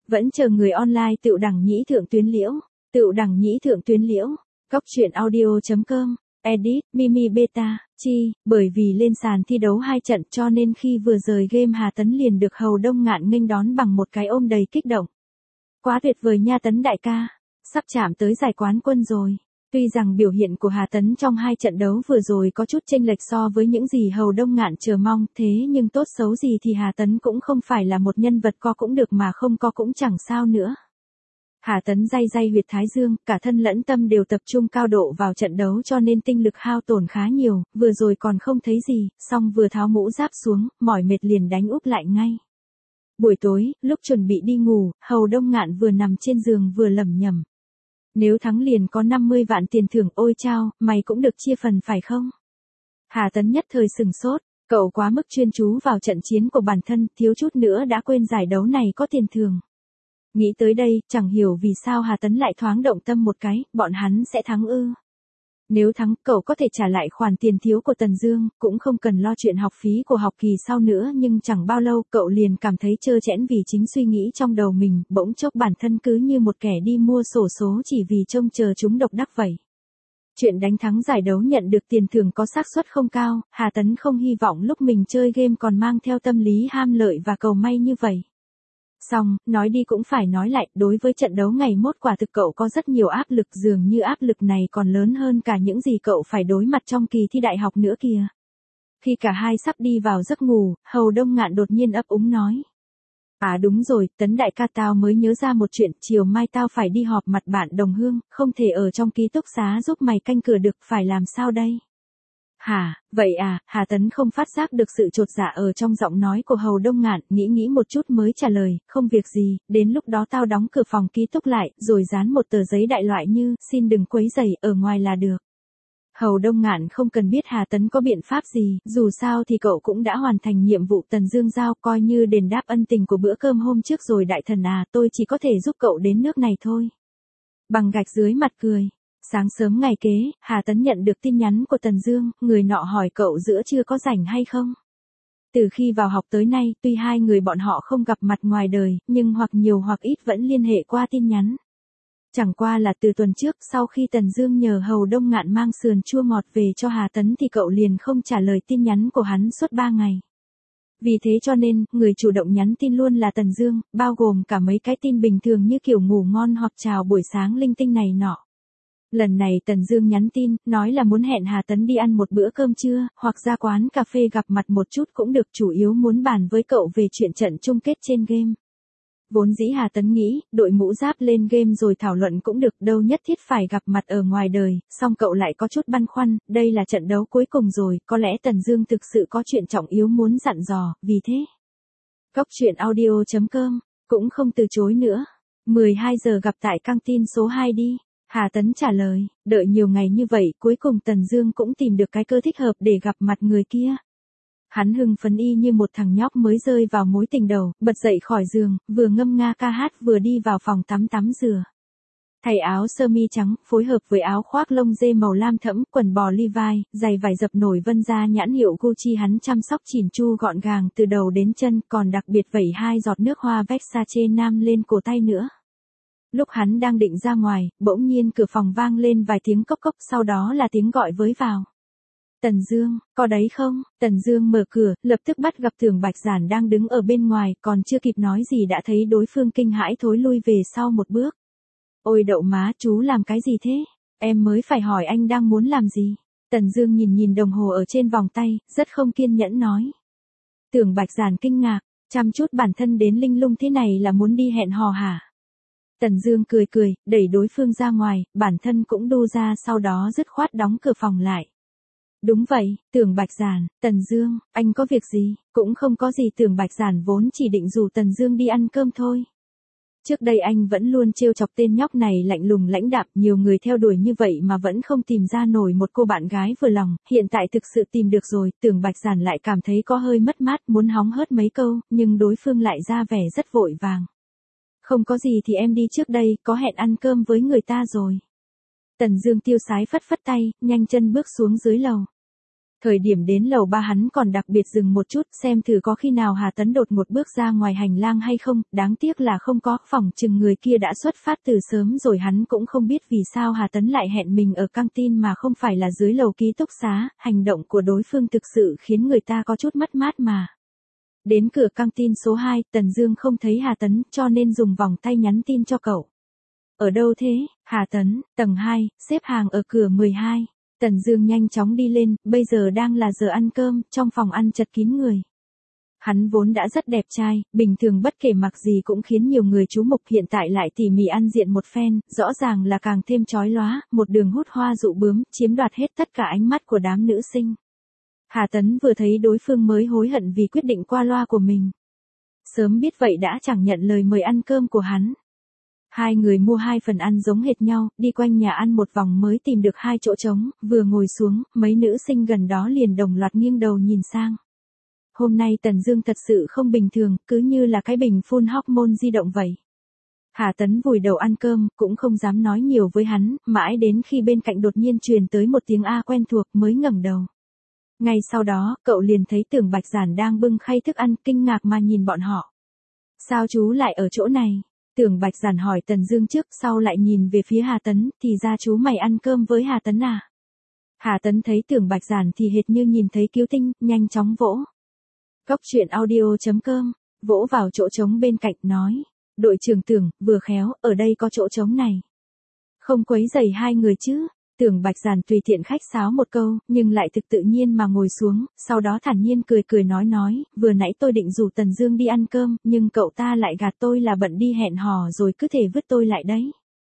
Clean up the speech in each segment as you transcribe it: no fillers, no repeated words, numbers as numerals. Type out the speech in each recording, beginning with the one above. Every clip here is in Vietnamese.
Vẫn chờ người online Tựu Đằng Nhĩ Thượng Tuyến Liễu. Tựu Đằng Nhĩ Thượng Tuyến Liễu. Góc truyện audio.com. Edit, Mimi Beta, Chi, bởi vì lên sàn thi đấu 2 trận cho nên khi vừa rời game Hà Tấn liền được Hầu Đông Ngạn nghênh đón bằng một cái ôm đầy kích động. Quá tuyệt vời nha Tấn đại ca, sắp chạm tới giải quán quân rồi. Tuy rằng biểu hiện của Hà Tấn trong 2 trận đấu vừa rồi có chút chênh lệch so với những gì Hầu Đông Ngạn chờ mong, thế nhưng tốt xấu gì thì Hà Tấn cũng không phải là một nhân vật có cũng được mà không có cũng chẳng sao nữa. Hà Tấn day huyệt thái dương, cả thân lẫn tâm đều tập trung cao độ vào trận đấu cho nên tinh lực hao tổn khá nhiều, vừa rồi còn không thấy gì, xong vừa tháo mũ giáp xuống, mỏi mệt liền đánh úp lại ngay. Buổi tối, lúc chuẩn bị đi ngủ, Hầu Đông Ngạn vừa nằm trên giường vừa lẩm nhẩm. Nếu thắng liền có 50 vạn tiền thưởng, ôi chao, mày cũng được chia phần phải không? Hà Tấn nhất thời sừng sốt, cậu quá mức chuyên chú vào trận chiến của bản thân, thiếu chút nữa đã quên giải đấu này có tiền thưởng. Nghĩ tới đây, chẳng hiểu vì sao Hà Tấn lại thoáng động tâm một cái, bọn hắn sẽ thắng ư. Nếu thắng, cậu có thể trả lại khoản tiền thiếu của Tần Dương, cũng không cần lo chuyện học phí của học kỳ sau nữa, nhưng chẳng bao lâu cậu liền cảm thấy trơ trẽn vì chính suy nghĩ trong đầu mình, bỗng chốc bản thân cứ như một kẻ đi mua xổ số chỉ vì trông chờ chúng độc đắc vậy. Chuyện đánh thắng giải đấu nhận được tiền thưởng có xác suất không cao, Hà Tấn không hy vọng lúc mình chơi game còn mang theo tâm lý ham lợi và cầu may như vậy. Xong, nói đi cũng phải nói lại, đối với trận đấu ngày mốt quả thực cậu có rất nhiều áp lực, dường như áp lực này còn lớn hơn cả những gì cậu phải đối mặt trong kỳ thi đại học nữa kìa. Khi cả hai sắp đi vào giấc ngủ, Hầu Đông Ngạn đột nhiên ấp úng nói. À đúng rồi, Tấn đại ca tao mới nhớ ra một chuyện, chiều mai tao phải đi họp mặt bạn đồng hương, không thể ở trong ký túc xá giúp mày canh cửa được, phải làm sao đây? Hả, vậy à, Hà Tấn không phát giác được sự chột dạ ở trong giọng nói của Hầu Đông Ngạn, nghĩ một chút mới trả lời, không việc gì, đến lúc đó tao đóng cửa phòng ký túc lại, rồi dán một tờ giấy đại loại như, xin đừng quấy rầy, ở ngoài là được. Hầu Đông Ngạn không cần biết Hà Tấn có biện pháp gì, dù sao thì cậu cũng đã hoàn thành nhiệm vụ Tần Dương giao, coi như đền đáp ân tình của bữa cơm hôm trước rồi đại thần à, tôi chỉ có thể giúp cậu đến nước này thôi. Bằng gạch dưới mặt cười. Sáng sớm ngày kế, Hà Tấn nhận được tin nhắn của Tần Dương, người nọ hỏi cậu giữa trưa có rảnh hay không. Từ khi vào học tới nay, tuy hai người bọn họ không gặp mặt ngoài đời, nhưng hoặc nhiều hoặc ít vẫn liên hệ qua tin nhắn. Chẳng qua là từ tuần trước, sau khi Tần Dương nhờ Hầu Đông Ngạn mang sườn chua ngọt về cho Hà Tấn thì cậu liền không trả lời tin nhắn của hắn suốt 3 ngày. Vì thế cho nên, người chủ động nhắn tin luôn là Tần Dương, bao gồm cả mấy cái tin bình thường như kiểu ngủ ngon hoặc chào buổi sáng linh tinh này nọ. Lần này Tần Dương nhắn tin, nói là muốn hẹn Hà Tấn đi ăn một bữa cơm trưa, hoặc ra quán cà phê gặp mặt một chút cũng được, chủ yếu muốn bàn với cậu về chuyện trận chung kết trên game. Vốn dĩ Hà Tấn nghĩ, đội mũ giáp lên game rồi thảo luận cũng được, đâu nhất thiết phải gặp mặt ở ngoài đời, song cậu lại có chút băn khoăn, đây là trận đấu cuối cùng rồi, có lẽ Tần Dương thực sự có chuyện trọng yếu muốn dặn dò, vì thế. Góc truyện audio.com, cũng không từ chối nữa. 12 giờ gặp tại căng tin số 2 đi. Hà Tấn trả lời, đợi nhiều ngày như vậy, cuối cùng Tần Dương cũng tìm được cái cơ thích hợp để gặp mặt người kia. Hắn hưng phấn y như một thằng nhóc mới rơi vào mối tình đầu, bật dậy khỏi giường, vừa ngâm nga ca hát vừa đi vào phòng tắm rửa. Thay áo sơ mi trắng, phối hợp với áo khoác lông dê màu lam thẫm, quần bò Levi, giày vải dập nổi vân da nhãn hiệu Gucci, hắn chăm sóc chỉn chu gọn gàng từ đầu đến chân, còn đặc biệt vẩy 2 giọt nước hoa Versace nam lên cổ tay nữa. Lúc hắn đang định ra ngoài, bỗng nhiên cửa phòng vang lên vài tiếng cốc cốc, sau đó là tiếng gọi với vào. Tần Dương, có đấy không? Tần Dương mở cửa, lập tức bắt gặp Tưởng Bạch Giản đang đứng ở bên ngoài, còn chưa kịp nói gì đã thấy đối phương kinh hãi thối lui về sau một bước. Ôi đậu má, chú làm cái gì thế? Em mới phải hỏi anh đang muốn làm gì? Tần Dương nhìn đồng hồ ở trên vòng tay, rất không kiên nhẫn nói. Tưởng Bạch Giản kinh ngạc, chăm chút bản thân đến linh lung thế này là muốn đi hẹn hò hả? Tần Dương cười, đẩy đối phương ra ngoài, bản thân cũng đu ra, sau đó dứt khoát đóng cửa phòng lại. Đúng vậy, Tưởng Bạch Giản, Tần Dương, anh có việc gì? Cũng không có gì, Tưởng Bạch Giản vốn chỉ định rủ Tần Dương đi ăn cơm thôi. Trước đây anh vẫn luôn trêu chọc tên nhóc này lạnh lùng lãnh đạm, nhiều người theo đuổi như vậy mà vẫn không tìm ra nổi một cô bạn gái vừa lòng, hiện tại thực sự tìm được rồi, Tưởng Bạch Giản lại cảm thấy có hơi mất mát, muốn hóng hớt mấy câu, nhưng đối phương lại ra vẻ rất vội vàng. Không có gì thì em đi trước đây, có hẹn ăn cơm với người ta rồi. Tần Dương tiêu sái phất phất tay, nhanh chân bước xuống dưới lầu. Thời điểm đến lầu 3 hắn còn đặc biệt dừng một chút xem thử có khi nào Hà Tấn đột một bước ra ngoài hành lang hay không, đáng tiếc là không có, phỏng chừng người kia đã xuất phát từ sớm rồi, hắn cũng không biết vì sao Hà Tấn lại hẹn mình ở căng tin mà không phải là dưới lầu ký túc xá, hành động của đối phương thực sự khiến người ta có chút mất mát mà. Đến cửa căng tin số 2, Tần Dương không thấy Hà Tấn cho nên dùng vòng tay nhắn tin cho cậu. Ở đâu thế? Hà Tấn, tầng 2, xếp hàng ở cửa 12. Tần Dương nhanh chóng đi lên, bây giờ đang là giờ ăn cơm, trong phòng ăn chật kín người. Hắn vốn đã rất đẹp trai, bình thường bất kể mặc gì cũng khiến nhiều người chú mục, hiện tại lại tỉ mỉ ăn diện một phen, rõ ràng là càng thêm chói lóa, một đường hút hoa dụ bướm, chiếm đoạt hết tất cả ánh mắt của đám nữ sinh. Hà Tấn vừa thấy đối phương mới hối hận vì quyết định qua loa của mình. Sớm biết vậy đã chẳng nhận lời mời ăn cơm của hắn. Hai người mua 2 phần ăn giống hệt nhau, đi quanh nhà ăn một vòng mới tìm được 2 chỗ trống, vừa ngồi xuống, mấy nữ sinh gần đó liền đồng loạt nghiêng đầu nhìn sang. Hôm nay Tần Dương thật sự không bình thường, cứ như là cái bình phun hormone di động vậy. Hà Tấn vùi đầu ăn cơm, cũng không dám nói nhiều với hắn, mãi đến khi bên cạnh đột nhiên truyền tới một tiếng A quen thuộc mới ngẩng đầu. Ngay sau đó, cậu liền thấy Tưởng Bạch Giản đang bưng khay thức ăn, kinh ngạc mà nhìn bọn họ. Sao chú lại ở chỗ này? Tưởng Bạch Giản hỏi Tần Dương trước, sau lại nhìn về phía Hà Tấn, thì ra chú mày ăn cơm với Hà Tấn à? Hà Tấn thấy Tưởng Bạch Giản thì hệt như nhìn thấy cứu tinh, nhanh chóng vỗ. Cóc truyện audio.com, vỗ vào chỗ trống bên cạnh nói. Đội trưởng Tưởng, vừa khéo, ở đây có chỗ trống này. Không quấy rầy hai người chứ? Tưởng Bạch Giản tùy tiện khách sáo một câu, nhưng lại thực tự nhiên mà ngồi xuống, sau đó thản nhiên cười nói, vừa nãy tôi định rủ Tần Dương đi ăn cơm, nhưng cậu ta lại gạt tôi là bận đi hẹn hò rồi cứ thể vứt tôi lại đấy.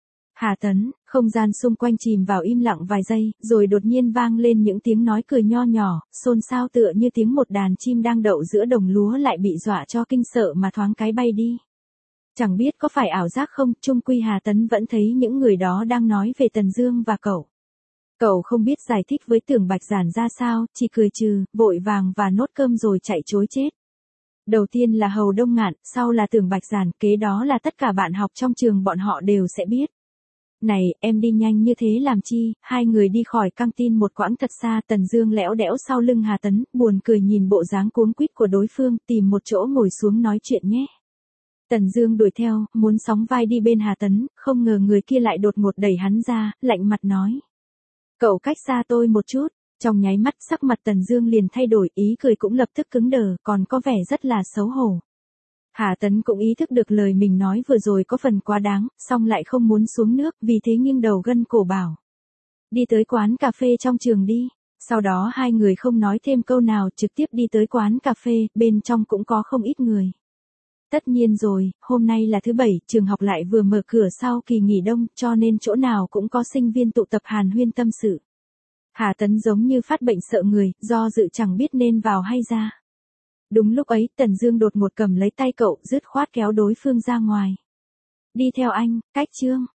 Hà Tấn, không gian xung quanh chìm vào im lặng vài giây, rồi đột nhiên vang lên những tiếng nói cười nho nhỏ, xôn xao tựa như tiếng một đàn chim đang đậu giữa đồng lúa lại bị dọa cho kinh sợ mà thoáng cái bay đi. Chẳng biết có phải ảo giác không, chung quy Hà Tấn vẫn thấy những người đó đang nói về Tần Dương và cậu. Cậu không biết giải thích với Tưởng Bạch Giản ra sao, chỉ cười trừ, vội vàng và nốt cơm rồi chạy trối chết. Đầu tiên là Hầu Đông Ngạn, sau là Tưởng Bạch Giản, kế đó là tất cả bạn học trong trường bọn họ đều sẽ biết. Này, em đi nhanh như thế làm chi? Hai người đi khỏi căng tin một quãng thật xa, Tần Dương lẽo đẽo sau lưng Hà Tấn, buồn cười nhìn bộ dáng cuống quýt của đối phương, tìm một chỗ ngồi xuống nói chuyện nhé. Tần Dương đuổi theo, muốn sóng vai đi bên Hà Tấn, không ngờ người kia lại đột ngột đẩy hắn ra, lạnh mặt nói. Cậu cách xa tôi một chút. Trong nháy mắt sắc mặt Tần Dương liền thay đổi, ý cười cũng lập tức cứng đờ, còn có vẻ rất là xấu hổ. Hà Tấn cũng ý thức được lời mình nói vừa rồi có phần quá đáng, song lại không muốn xuống nước, vì thế nghiêng đầu gân cổ bảo. Đi tới quán cà phê trong trường đi. Sau đó hai người không nói thêm câu nào, trực tiếp đi tới quán cà phê, bên trong cũng có không ít người. Tất nhiên rồi, hôm nay là thứ Bảy, trường học lại vừa mở cửa sau kỳ nghỉ đông, cho nên chỗ nào cũng có sinh viên tụ tập hàn huyên tâm sự. Hà Tấn giống như phát bệnh sợ người, do dự chẳng biết nên vào hay ra. Đúng lúc ấy, Tần Dương đột ngột cầm lấy tay cậu, dứt khoát kéo đối phương ra ngoài. Đi theo anh, cách chương.